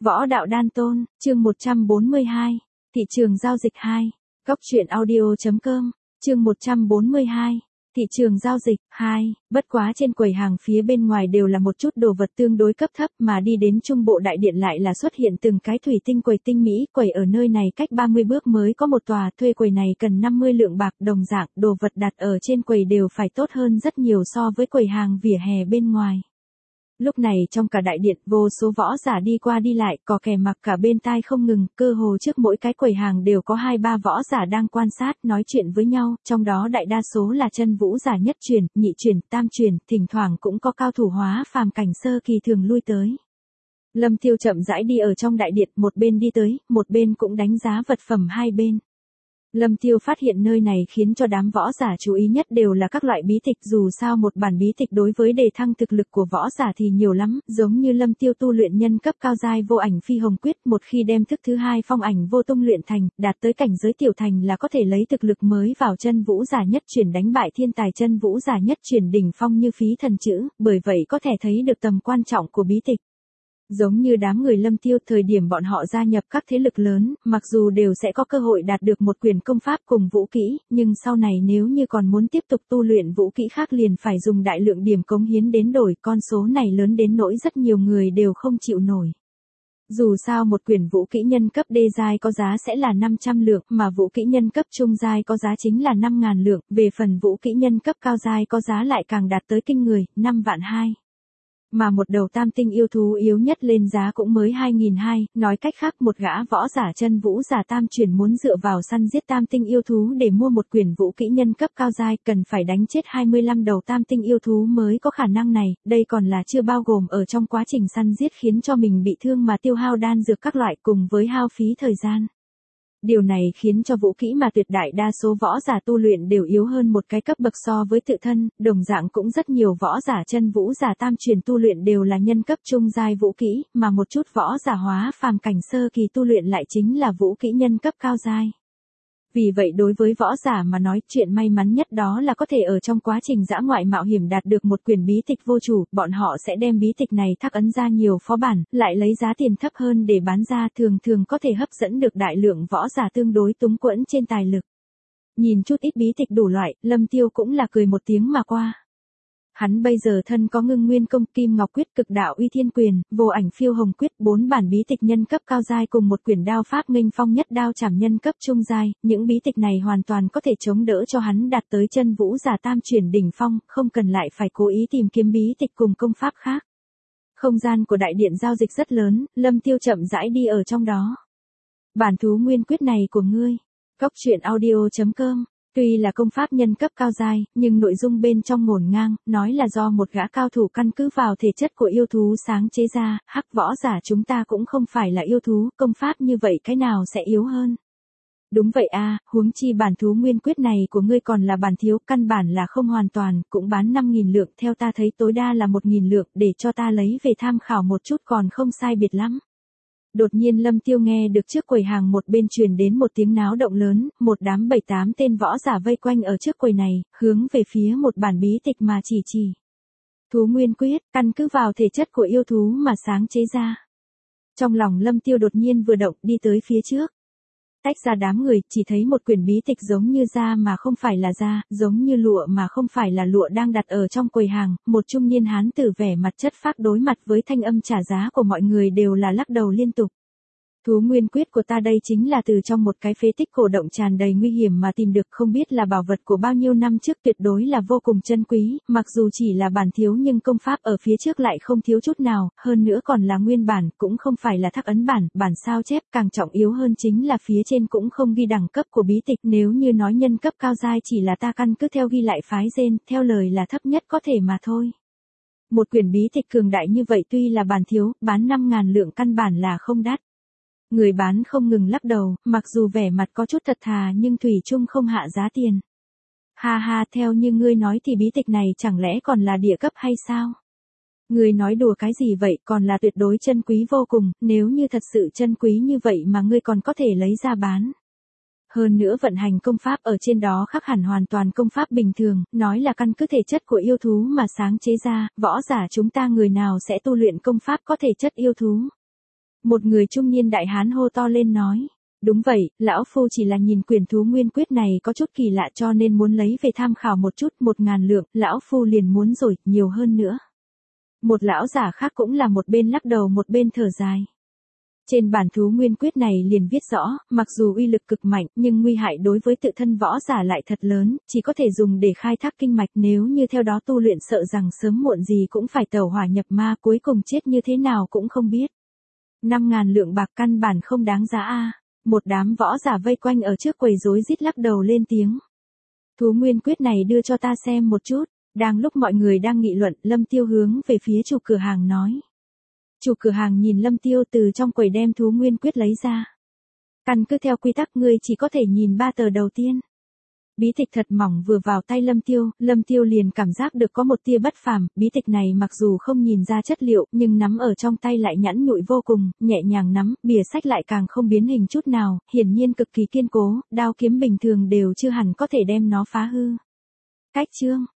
Võ đạo đan tôn, chương 142, thị trường giao dịch 2, góc truyện audio.com, chương 142, thị trường giao dịch 2, bất quá trên quầy hàng phía bên ngoài đều là một chút đồ vật tương đối cấp thấp mà đi đến trung bộ đại điện lại là xuất hiện từng cái thủy tinh quầy tinh mỹ, quầy ở nơi này cách 30 bước mới có một tòa, thuê quầy này cần 50 lượng bạc, đồng dạng, đồ vật đặt ở trên quầy đều phải tốt hơn rất nhiều so với quầy hàng vỉa hè bên ngoài. Lúc này trong cả đại điện, vô số võ giả đi qua đi lại, có kẻ mặc cả bên tai không ngừng, cơ hồ trước mỗi cái quầy hàng đều có 2-3 võ giả đang quan sát, nói chuyện với nhau, trong đó đại đa số là chân vũ giả nhất truyền, nhị truyền, tam truyền, thỉnh thoảng cũng có cao thủ hóa phàm cảnh sơ kỳ thường lui tới. Lâm Tiêu chậm rãi đi ở trong đại điện, một bên đi tới, một bên cũng đánh giá vật phẩm hai bên. Lâm Tiêu phát hiện nơi này khiến cho đám võ giả chú ý nhất đều là các loại bí tịch, dù sao một bản bí tịch đối với đề thăng thực lực của võ giả thì nhiều lắm, giống như Lâm Tiêu tu luyện nhân cấp cao giai vô ảnh phi hồng quyết, một khi đem thức thứ hai phong ảnh vô tung luyện thành, đạt tới cảnh giới tiểu thành là có thể lấy thực lực mới vào chân vũ giả nhất truyền đánh bại thiên tài chân vũ giả nhất truyền đỉnh phong như Phí Thần Chữ, bởi vậy có thể thấy được tầm quan trọng của bí tịch. Giống như đám người Lâm Tiêu thời điểm bọn họ gia nhập các thế lực lớn, mặc dù đều sẽ có cơ hội đạt được một quyển công pháp cùng vũ kỹ, nhưng sau này nếu như còn muốn tiếp tục tu luyện vũ kỹ khác liền phải dùng đại lượng điểm cống hiến đến đổi, con số này lớn đến nỗi rất nhiều người đều không chịu nổi. Dù sao một quyển vũ kỹ nhân cấp đê giai có giá sẽ là 500 lượng, mà vũ kỹ nhân cấp trung giai có giá chính là 5.000 lượng, về phần vũ kỹ nhân cấp cao giai có giá lại càng đạt tới kinh người, 5.200.000. Mà một đầu tam tinh yêu thú yếu nhất lên giá cũng mới 2.200, nói cách khác một gã võ giả chân vũ giả tam truyền muốn dựa vào săn giết tam tinh yêu thú để mua một quyển vũ kỹ nhân cấp cao giai cần phải đánh chết 25 đầu tam tinh yêu thú mới có khả năng này, đây còn là chưa bao gồm ở trong quá trình săn giết khiến cho mình bị thương mà tiêu hao đan dược các loại cùng với hao phí thời gian. Điều này khiến cho vũ kỹ mà tuyệt đại đa số võ giả tu luyện đều yếu hơn một cái cấp bậc so với tự thân, đồng dạng cũng rất nhiều võ giả chân vũ giả tam truyền tu luyện đều là nhân cấp trung giai vũ kỹ, mà một chút võ giả hóa phàm cảnh sơ kỳ tu luyện lại chính là vũ kỹ nhân cấp cao giai. Vì vậy đối với võ giả mà nói chuyện may mắn nhất đó là có thể ở trong quá trình dã ngoại mạo hiểm đạt được một quyển bí tịch vô chủ, bọn họ sẽ đem bí tịch này thác ấn ra nhiều phó bản, lại lấy giá tiền thấp hơn để bán ra, thường có thể hấp dẫn được đại lượng võ giả tương đối túng quẫn trên tài lực. Nhìn chút ít bí tịch đủ loại, Lâm Tiêu cũng là cười một tiếng mà qua. Hắn bây giờ thân có Ngưng Nguyên Công, Kim Ngọc Quyết, Cực Đạo Uy Thiên Quyền, Vô Ảnh Phiêu Hồng Quyết, 4 bản bí tịch nhân cấp cao giai cùng một quyển đao pháp Nghênh Phong Nhất Đao Trảm nhân cấp trung giai, những bí tịch này hoàn toàn có thể chống đỡ cho hắn đạt tới chân vũ giả tam truyền đỉnh phong, không cần lại phải cố ý tìm kiếm bí tịch cùng công pháp khác. Không gian của đại điện giao dịch rất lớn, Lâm Tiêu chậm rãi đi ở trong đó. Bản thú nguyên quyết này của ngươi. Góc truyện audio.com. Tuy là công pháp nhân cấp cao giai, nhưng nội dung bên trong ngổn ngang, nói là do một gã cao thủ căn cứ vào thể chất của yêu thú sáng chế ra, hắc võ giả chúng ta cũng không phải là yêu thú, công pháp như vậy cái nào sẽ yếu hơn. Đúng vậy a, huống chi bản thú nguyên quyết này của ngươi còn là bản thiếu, căn bản là không hoàn toàn, cũng bán 5.000 lượng, theo ta thấy tối đa là 1.000 lượng, để cho ta lấy về tham khảo một chút còn không sai biệt lắm. Đột nhiên Lâm Tiêu nghe được trước quầy hàng một bên truyền đến một tiếng náo động lớn, một đám 7-8 tên võ giả vây quanh ở trước quầy này, hướng về phía một bản bí tịch mà chỉ. Thú nguyên quyết, căn cứ vào thể chất của yêu thú mà sáng chế ra. Trong lòng Lâm Tiêu đột nhiên vừa động đi tới phía trước. Tách ra đám người, chỉ thấy một quyển bí tịch giống như da mà không phải là da, giống như lụa mà không phải là lụa đang đặt ở trong quầy hàng, một trung niên hán tử vẻ mặt chất phác đối mặt với thanh âm trả giá của mọi người đều là lắc đầu liên tục. Thú nguyên quyết của ta đây chính là từ trong một cái phế tích cổ động tràn đầy nguy hiểm mà tìm được, không biết là bảo vật của bao nhiêu năm trước, tuyệt đối là vô cùng chân quý, mặc dù chỉ là bản thiếu nhưng công pháp ở phía trước lại không thiếu chút nào, hơn nữa còn là nguyên bản, cũng không phải là thác ấn bản sao chép, càng trọng yếu hơn chính là phía trên cũng không ghi đẳng cấp của bí tịch, nếu như nói nhân cấp cao giai chỉ là ta căn cứ theo ghi lại phái gen, theo lời là thấp nhất có thể mà thôi. Một quyển bí tịch cường đại như vậy tuy là bản thiếu, bán 5.000 lượng căn bản là không đắt. Người bán không ngừng lắc đầu, mặc dù vẻ mặt có chút thật thà nhưng thủy chung không hạ giá tiền. Ha, theo như ngươi nói thì bí tịch này chẳng lẽ còn là địa cấp hay sao? Ngươi nói đùa cái gì vậy, còn là tuyệt đối chân quý vô cùng, nếu như thật sự chân quý như vậy mà ngươi còn có thể lấy ra bán. Hơn nữa vận hành công pháp ở trên đó khác hẳn hoàn toàn công pháp bình thường, nói là căn cứ thể chất của yêu thú mà sáng chế ra, võ giả chúng ta người nào sẽ tu luyện công pháp có thể chất yêu thú. Một người trung niên đại hán hô to lên nói. Đúng vậy, lão phu chỉ là nhìn quyển thú nguyên quyết này có chút kỳ lạ cho nên muốn lấy về tham khảo một chút, 1.000 lượng, lão phu liền muốn rồi, nhiều hơn nữa. Một lão giả khác cũng là một bên lắc đầu một bên thở dài. Trên bản thú nguyên quyết này liền viết rõ, mặc dù uy lực cực mạnh nhưng nguy hại đối với tự thân võ giả lại thật lớn, chỉ có thể dùng để khai thác kinh mạch, nếu như theo đó tu luyện sợ rằng sớm muộn gì cũng phải tẩu hỏa nhập ma, cuối cùng chết như thế nào cũng không biết. 5.000 lượng bạc căn bản không đáng giá a. Một đám võ giả vây quanh ở trước quầy rối rít lắc đầu lên tiếng. Thú nguyên quyết này đưa cho ta xem một chút. Đang lúc mọi người đang nghị luận, Lâm Tiêu hướng về phía chủ cửa hàng nói. Chủ cửa hàng nhìn Lâm Tiêu từ trong quầy đem thú nguyên quyết lấy ra. Căn cứ theo quy tắc ngươi chỉ có thể nhìn 3 tờ đầu tiên. Bí tịch thật mỏng vừa vào tay Lâm Tiêu liền cảm giác được có một tia bất phàm, bí tịch này mặc dù không nhìn ra chất liệu, nhưng nắm ở trong tay lại nhẵn nhụi vô cùng, nhẹ nhàng nắm, bìa sách lại càng không biến hình chút nào, hiển nhiên cực kỳ kiên cố, đao kiếm bình thường đều chưa hẳn có thể đem nó phá hư. Cách chương